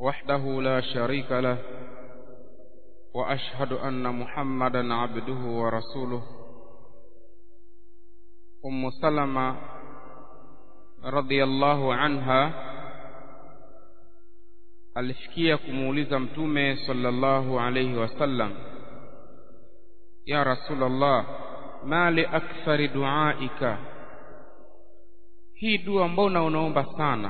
وحده لا شريك له وأشهد أن محمدا عبده ورسوله. أم سلمة رضي الله عنها alifikia kumuuliza Mtume sallallahu alayhi wasallam, ya Rasulullah, ma li akthari duaika, hii dua mbona unaomba sana?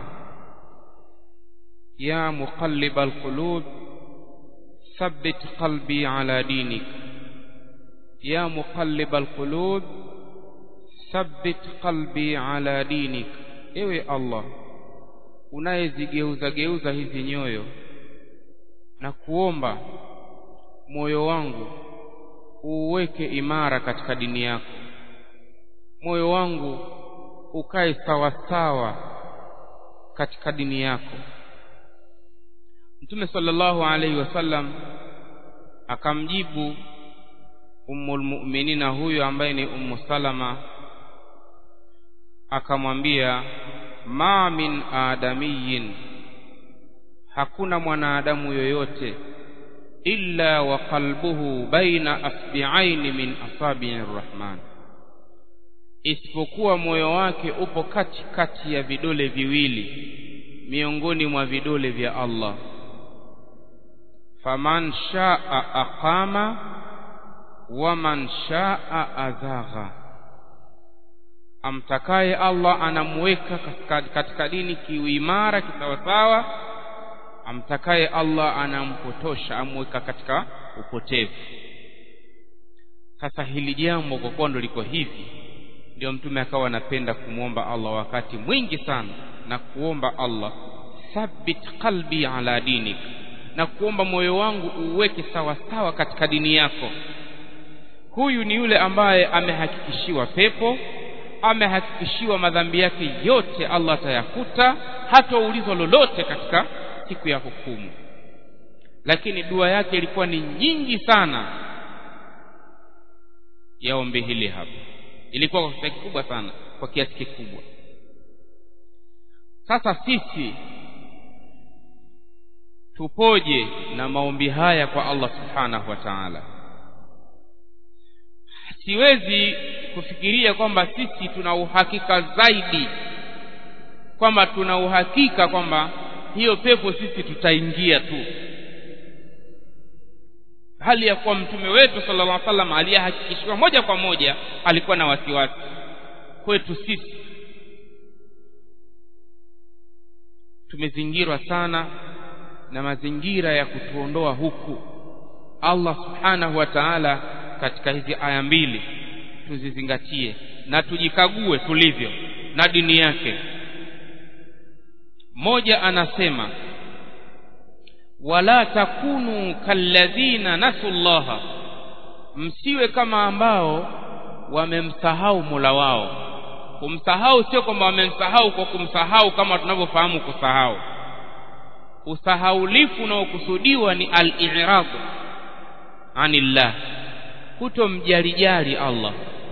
Ya muqallibal qulub thabbit qalbi ala dinik, ya muqallibal qulub thabbit qalbi ala dinik. Ewe Allah, unayezigeuza hizi nyoyo, na kuomba moyo wangu uweke imara katika dini yako, moyo wangu ukae sawa sawa katika dini yako. Mtume sallallahu alayhi wasallam akamjibu ummul mu'minina huyo ambaye ni Ummu Salama, akamwambia, ma min adamiyin, hakuna mwanadamu yoyote, illa wa qalbuhu baina asbi'ain min asabi'ir rahman, isipokuwa moyo wake upo katikati ya vidole viwili miongoni mwa vidole vya Allah. Faman sha'a aqama wa man sha'a azagha, amtakaye Allah anamweka katika dini kiuimara kisawasawa, amtakaye Allah anampotosha, amweka katika upotevu. Sasa hili jambo kwa kuwa ndo liko hivi, ndio Mtume akawa anapenda kumuomba Allah wakati mwingi sana, na kuomba Allah thabbit qalbi ala dinik, na kuomba moyo wangu uweke sawa sawa katika dini yako. Huyu ni yule ambaye amehakikishiwa pepo, amehakikishiwa madhambi yake yote Allah atayafuta, hataulizwa lolote katika siku ya hukumu. Lakini dua yake ilikuwa ni nyingi sana ya ombi hili hapa, ilikuwa kwa kiasi kikubwa sana, kwa kiasi kikubwa. Sasa sisi tupoje na maombi haya kwa Allah subhanahu wa ta'ala? Siwezi kufikiria kwamba sisi tuna uhakika zaidi, kwamba tuna uhakika kwamba hiyo pepo sisi tutaingia tu, hali ya kuwa Mtume wetu sallallahu alaihi wasallam aliyehakikishwa moja kwa moja alikuwa na wasiwasi. Kwetu sisi tumezingirwa sana na mazingira ya kutuondoa huku. Allah subhanahu wa ta'ala katika hizi aya mbili tuzizingatie na tujikague tulivyo na dini yake. Moja anasema, wala takunu kalladhina nasullaha, msiwe kama ambao wamemsahau Mola wao. Kumsahau sio kwamba wamemsahau kwa kumsahau kama tunavyofahamu kusahau. Usahaulifu unaokusudiwa ni al-i'rad anillah, kutomjalijali Allah,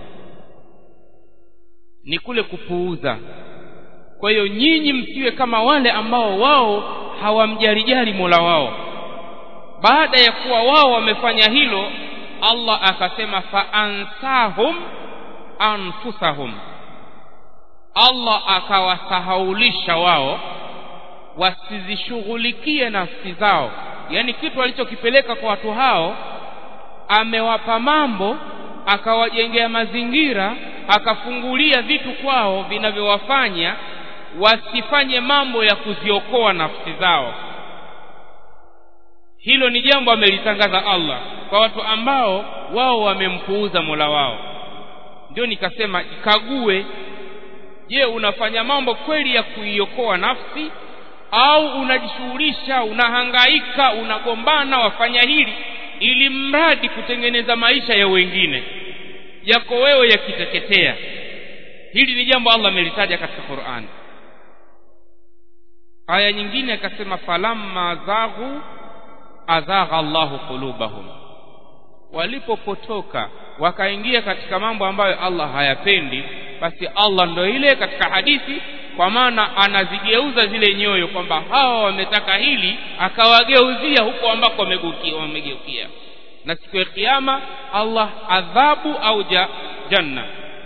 ni kule kupuuza. Kwa hiyo nyinyi msiwe kama wale ambao wao hawamjalijali Mola wao. Baada ya kuwa wao wamefanya hilo, Allah akasema fa ansahum anfusahum, Allah akawasahaulisha wao wasizishughulikie nafsi zao. Yani kitu alichokipeleka kwa watu hao, amewapa mambo, akawajengea mazingira, akafungulia vitu kwao vinavyowafanya wasifanye mambo ya kuziokoa nafsi zao. Hilo ni jambo amelitangaza Allah kwa watu ambao wao wamempuuza Mola wao. Ndio nikasema ikague, je, unafanya mambo kweli ya kuiokoa nafsi, au unajishughulisha, unahangaika, unagombana, wafanya hili ili mradi kutengeneza maisha ya wengine, yako wewe yakiteketea. Hili ni jambo Allah amelitaja katika Qur'an. Aya nyingine akasema, falamma zaghu azagha Allahu qulubahum, walipopotoka wakaingia katika mambo ambayo Allah hayapendi, basi Allah ndio ile katika hadithi kwa maana anazigeuza zile nyoyo kwamba hawa wametaka hili, akawageuzia huko ambako wamegeukia. Na siku ya kiyama Allah adhabu au janna.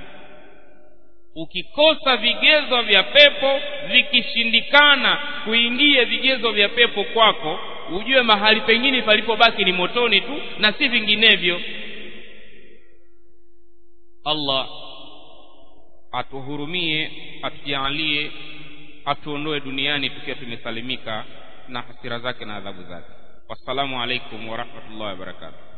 Ukikosa vigezo vya pepo, vikishindikana kuingia vigezo vya pepo kwako, ujue mahali pengine palipobaki ni motoni tu na si vinginevyo. Allah atuhurumie, atujalie, atuondoe duniani tukiwa tumesalimika na hasira zake na adhabu zake. Wassalamu alaikum wa rahmatullahi wa barakatuh.